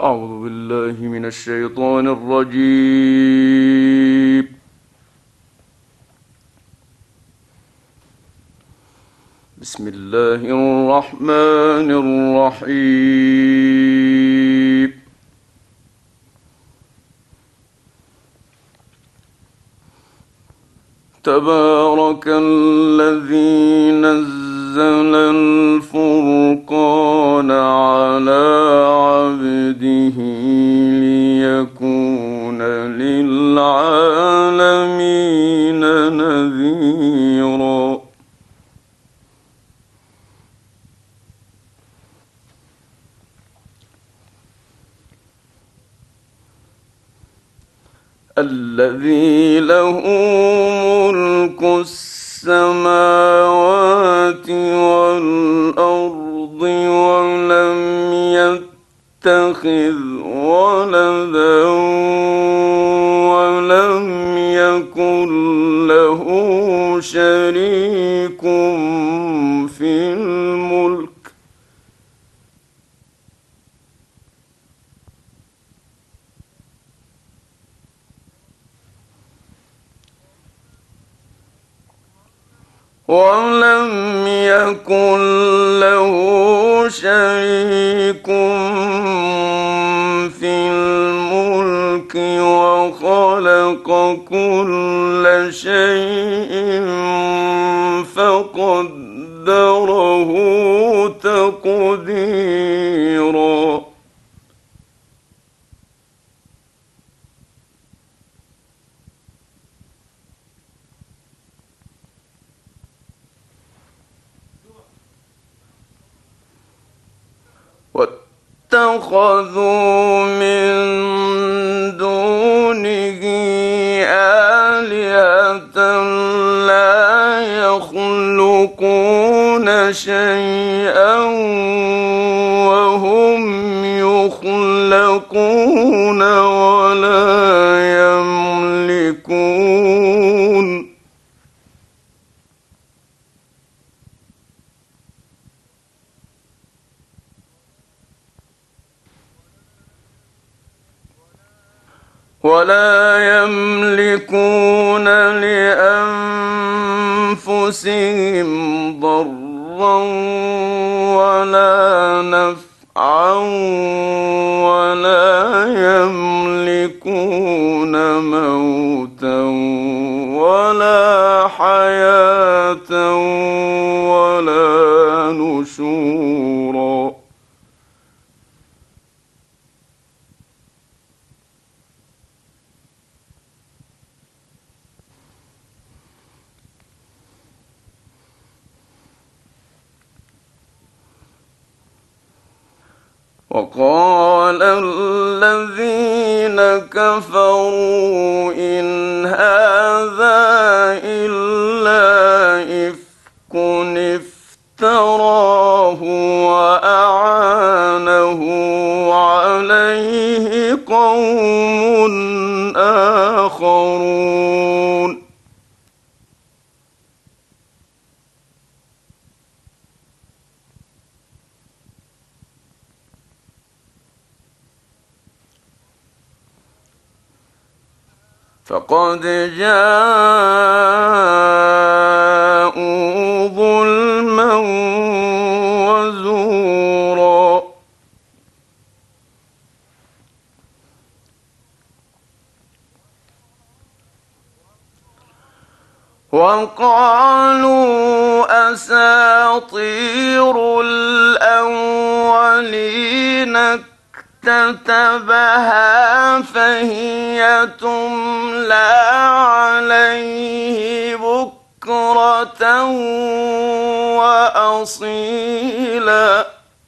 أعوذ بالله من الشيطان الرجيم. بسم الله الرحمن الرحيم. تبارك الذي نزل الفرقان على عبده ليكون للعالمين نذيرا. الذي له ملك السماوات والأرض ولم يتخذ ولدا ولم يكن له شريك في الملك وخلق كل شيء فقدره تقديرا. واتخذوا من دونه آلهة لا يخلقون شيئا وهم يخلقون ولا يملكون. لأنفسهم ضرا ولا نفعا ولا يملكون موتا ولا حياة ولا نشورا. وقال الذين كفروا إن هذا إلا إفك افتراه وأعانه عليه قوم آخرون. فقد جاءوا ظلما وزورا. وقالوا أساطير الأولين اكتتبها فهي تملى عليه بكرة وأصيلا.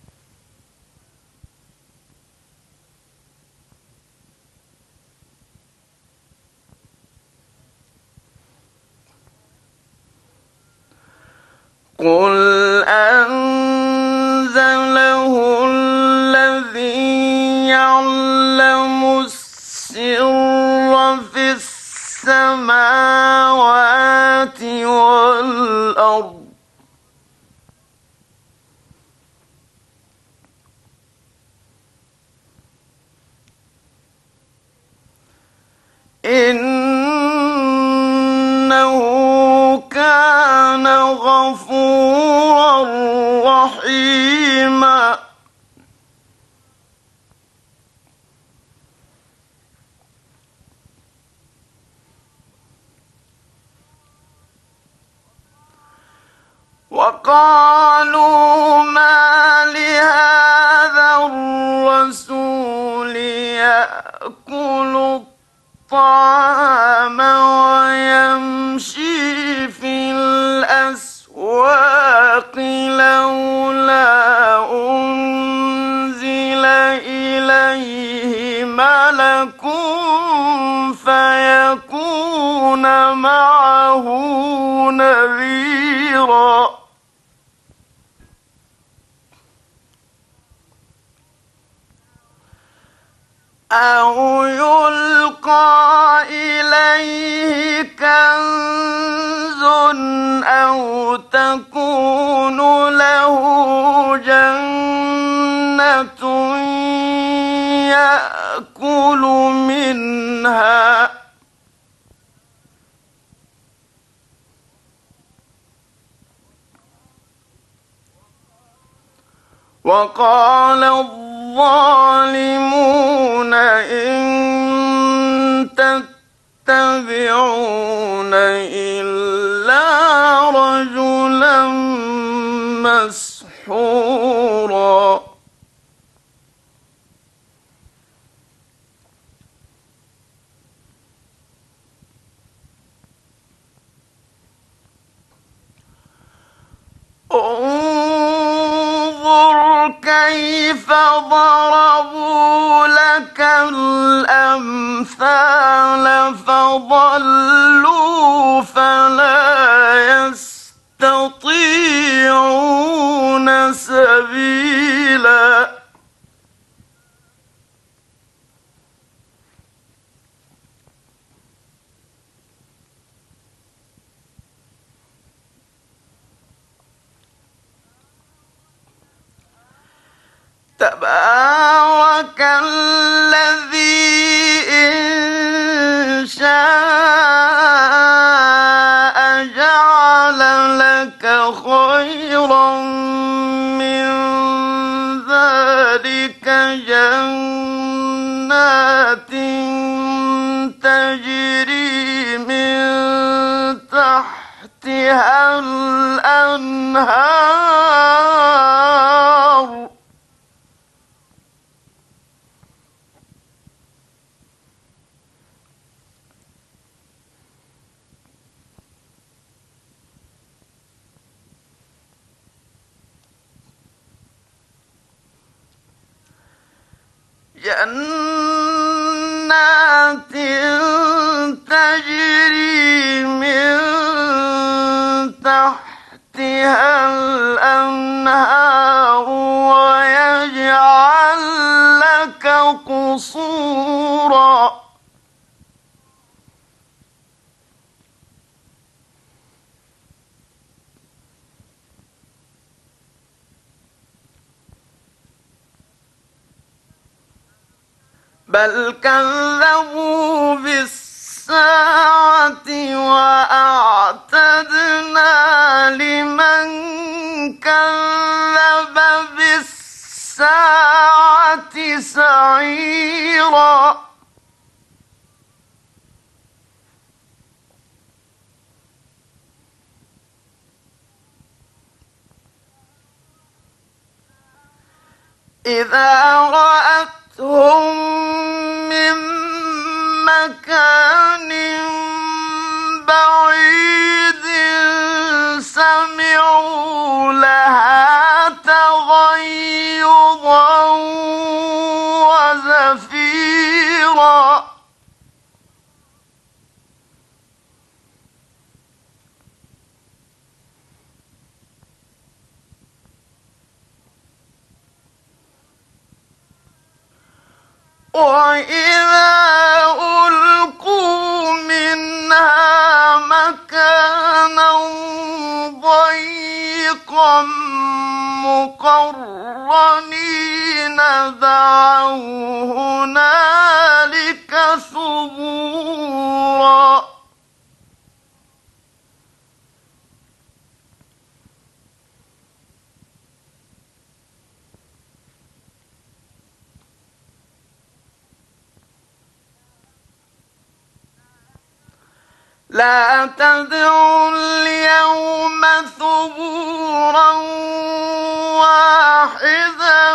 قل أنزله الذي يعلم السر في السماوات والأرض إنه كان غفورا رحيما وقالوا ما لهذا الرسول يأكل الطعام ويمشي في الأسواق لولا أنزل إليه ملك فيكون معه نذيرا أو يلقى إليه كنز أو تكون له جنة يأكل منها وقال الظالمون إن تتبعون إلا رجلا مسحورا انظر كيف ضربوا لك الأمثال فضلوا فلا يستطيعون سبيلا تبارك الذي إن شاء جعل لك خيرا من ذلك جنات تجري من تحتها الأنهار جنات تجري من تحتها الأنهار ويجعل لك قصورا بل كذبوا بالساعة وأعتدنا لمن كذب بالساعة سعيرا إذا رأتهم من مكان بعيد سمعوا لها تغيظا وزفيرا وإذا ألقوا منها مكانا ضيقا مقرنين دعوا هنالك ثبورا لا تدعوا اليوم ثبورا واحدا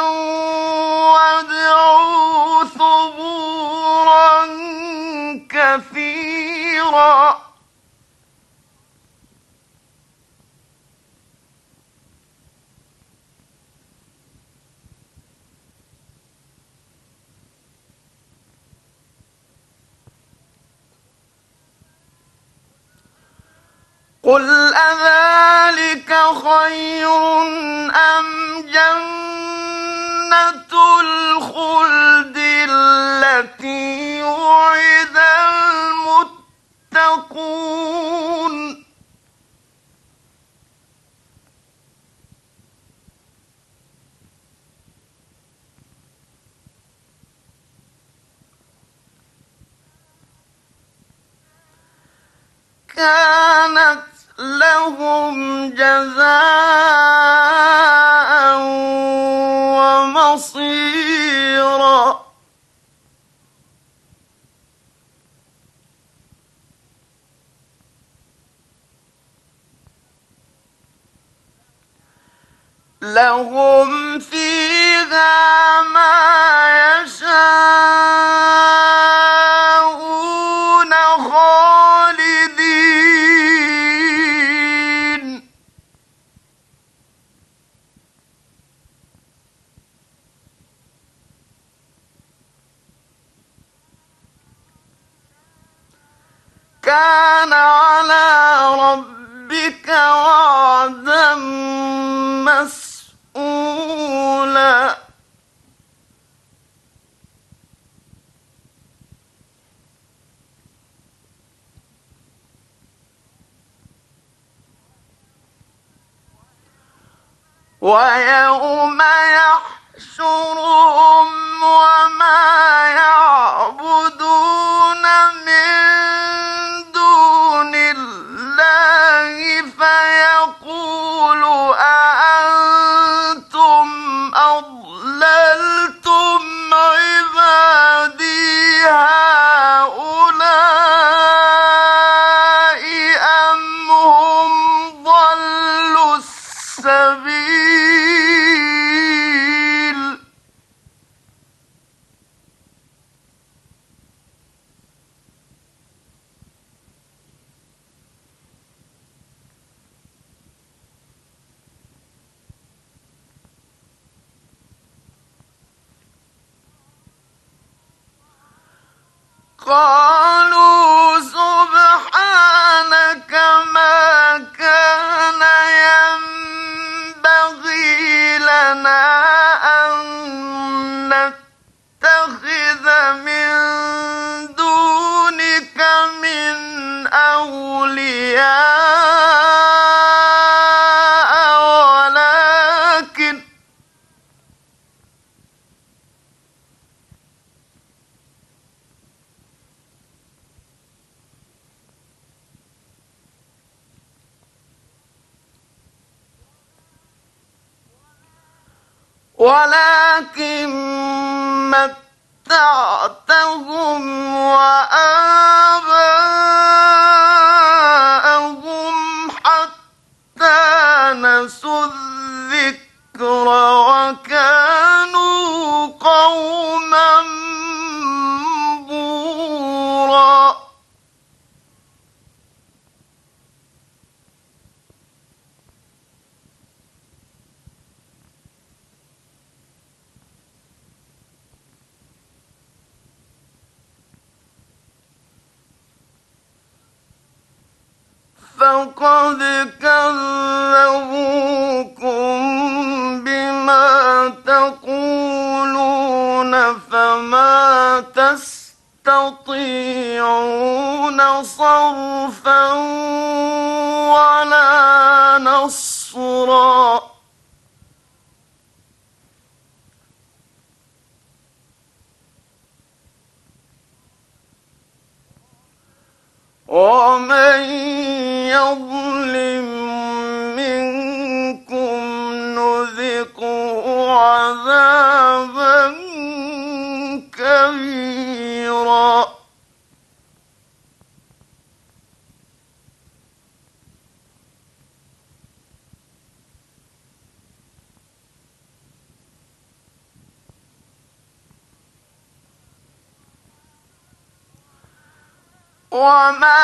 وادعوا ثبورا كثيرا قل أذلك خير أم جنة الخلد التي وعد المتقون كانت لهم جزاء ومصيرا لهم فيها ما يشاءون خالدين كان على ربك وعدا مسئولا ويوم يحشرهم وما يعبدون من دون الله فيقول أأنتم أضللتم عبادي هؤلاء أم هم ضلوا السبيل قالوا سبحانك ما كان ينبغي لنا أن نتخذ من دونك من أولياء ولكن متعتهم وآباءهم حتى نسوا الذكر وكانوا قوما بورا فقد كذبوكم بما تقولون فما تستطيعون صرفا ولا نصرا ومن يظلم منكم نذقه عذابا كبيرا. وما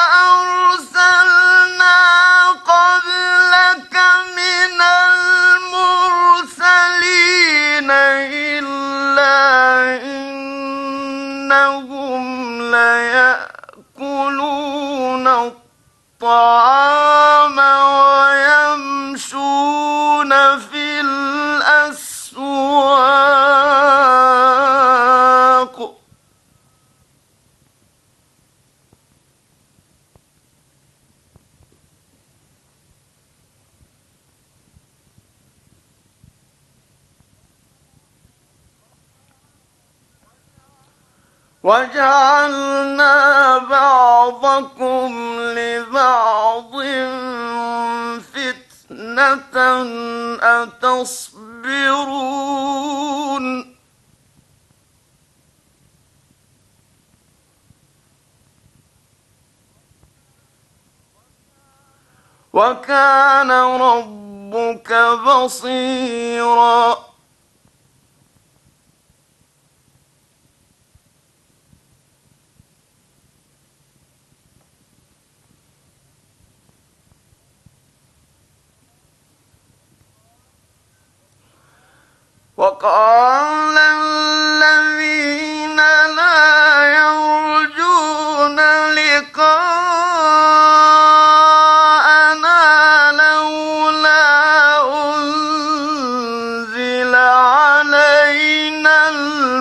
أرسلنا قبلك من المرسلين إلا إنهم ليأكلون الطعام ويمشون في الأسواق وجعلنا بعضكم لبعض فتنة أتصبرون وكان ربك بصيرا. وقال الذين لا يرجون لقاءنا لولا أنزل علينا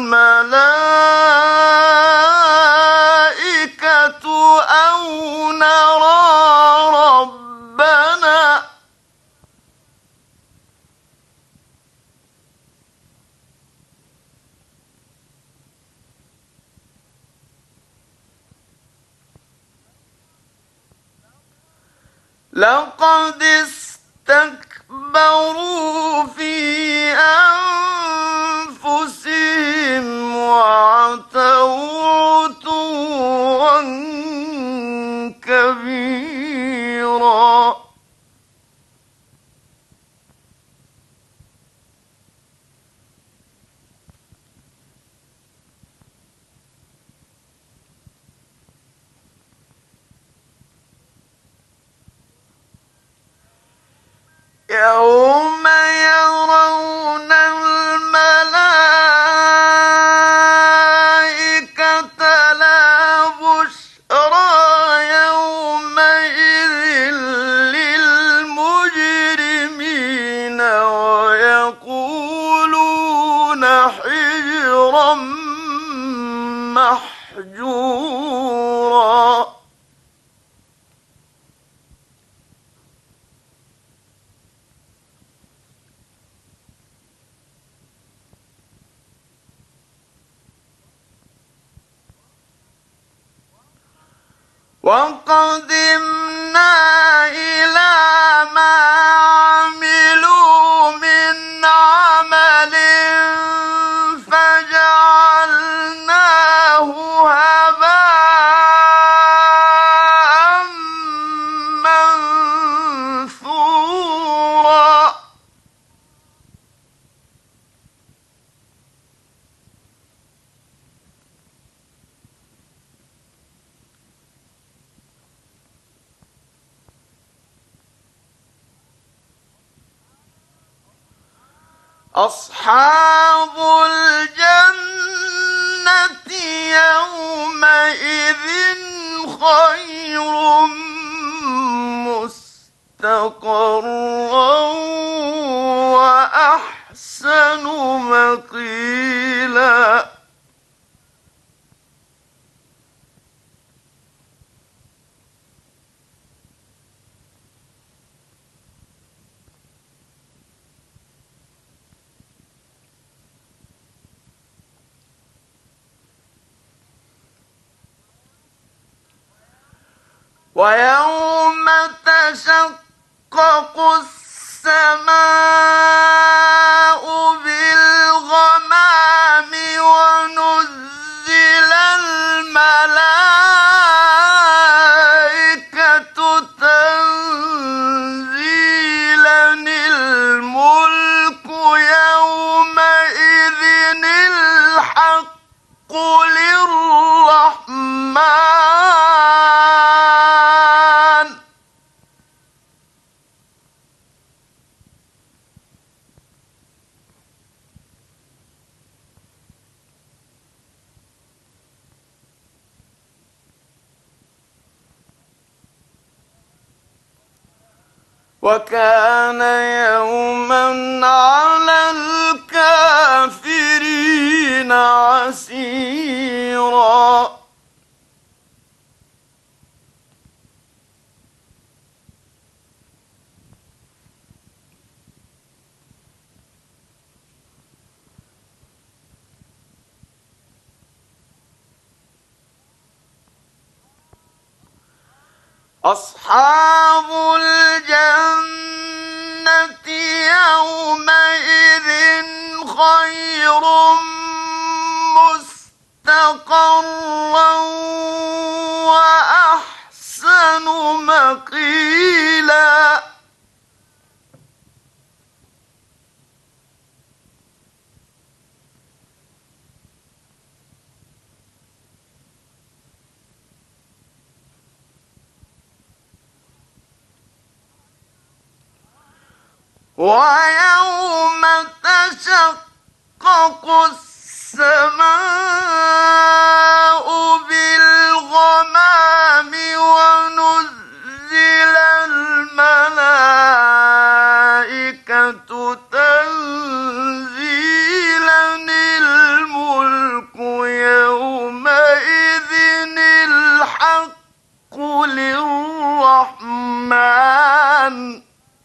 الملائكة أو نرى ربنا لقد استكبروا في أنفسهم وعتوا عتوا كبيرا. يوم يرون الملائكة لا بشرى يومئذ للمجرمين ويقولون حجرا محجورا. وقدمنا إلى ما عملوا من عمل فجعلناه هباء منثورا. أصحاب الجنة يومئذ خير مستقرا وأحسن مقيلا. ويوم تشقق السماء بالغمام ونزل الملائكة تنزيلا الملك يومئذ الحق للرحمن. وكان يوما على الكافرين عسيرا. أصحاب الجنة يومئذ خير مستقرا وأحسن مقيلا. ويوم تشقق السماء بالغمام ونزل الملائكة تنزيلا الملك يومئذ الحق للرحمن.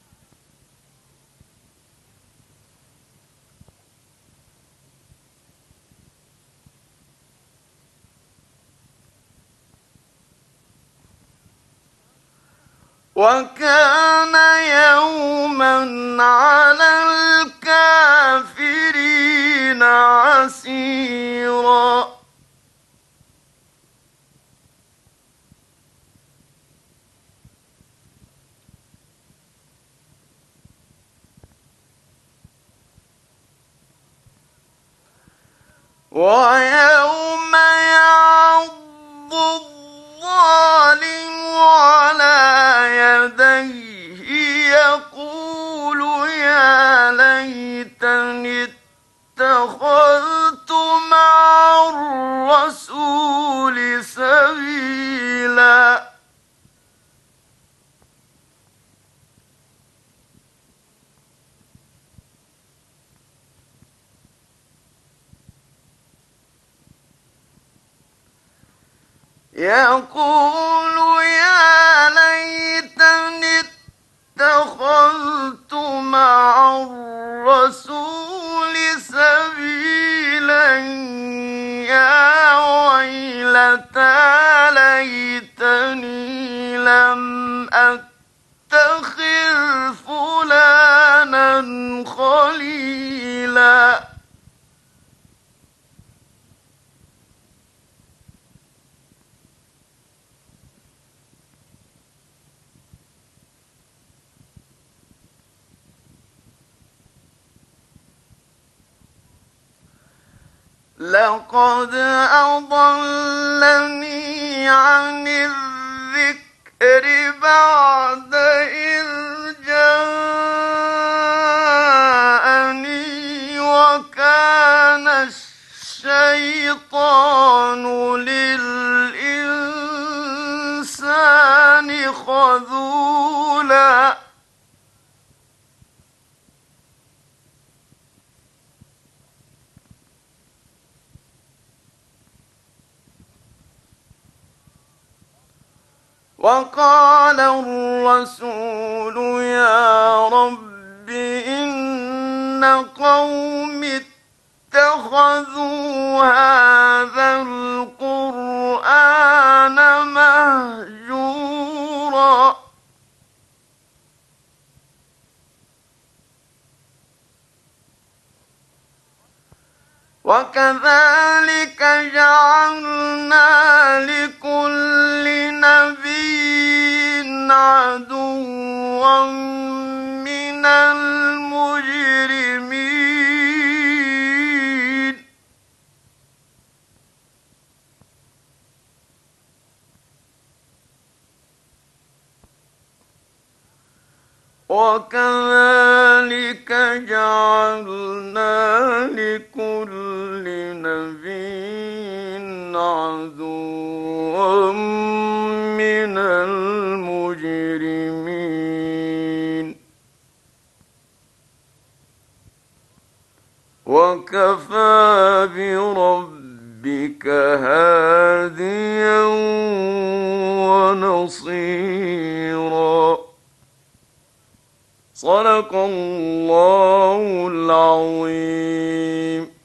وكان يوما على الكافرين عسيرا. ويوم يعض الظالم على يديه يقول يا ليتني اتخذت مع الرسول سبيلا. يقول يا ليتني اتخذت مع الرسول سبيلا يا ويلتى ليتني لم أتخذ فلانا خليلا. لقد أضلني عن الذكر بعد إذ جاءني وكان الشيطان للإنسان خذولا. وقال الرسول يا رب إن قوم اتخذوا هذا القرآن مهجورا. وكذلك جعلنا لكل نبي عدوا من المجرمين وكذلك جعلنا لكل نبي عدوا من المجرمين وكفى بربك هاديا ونصيرا. صدق الله العظيم.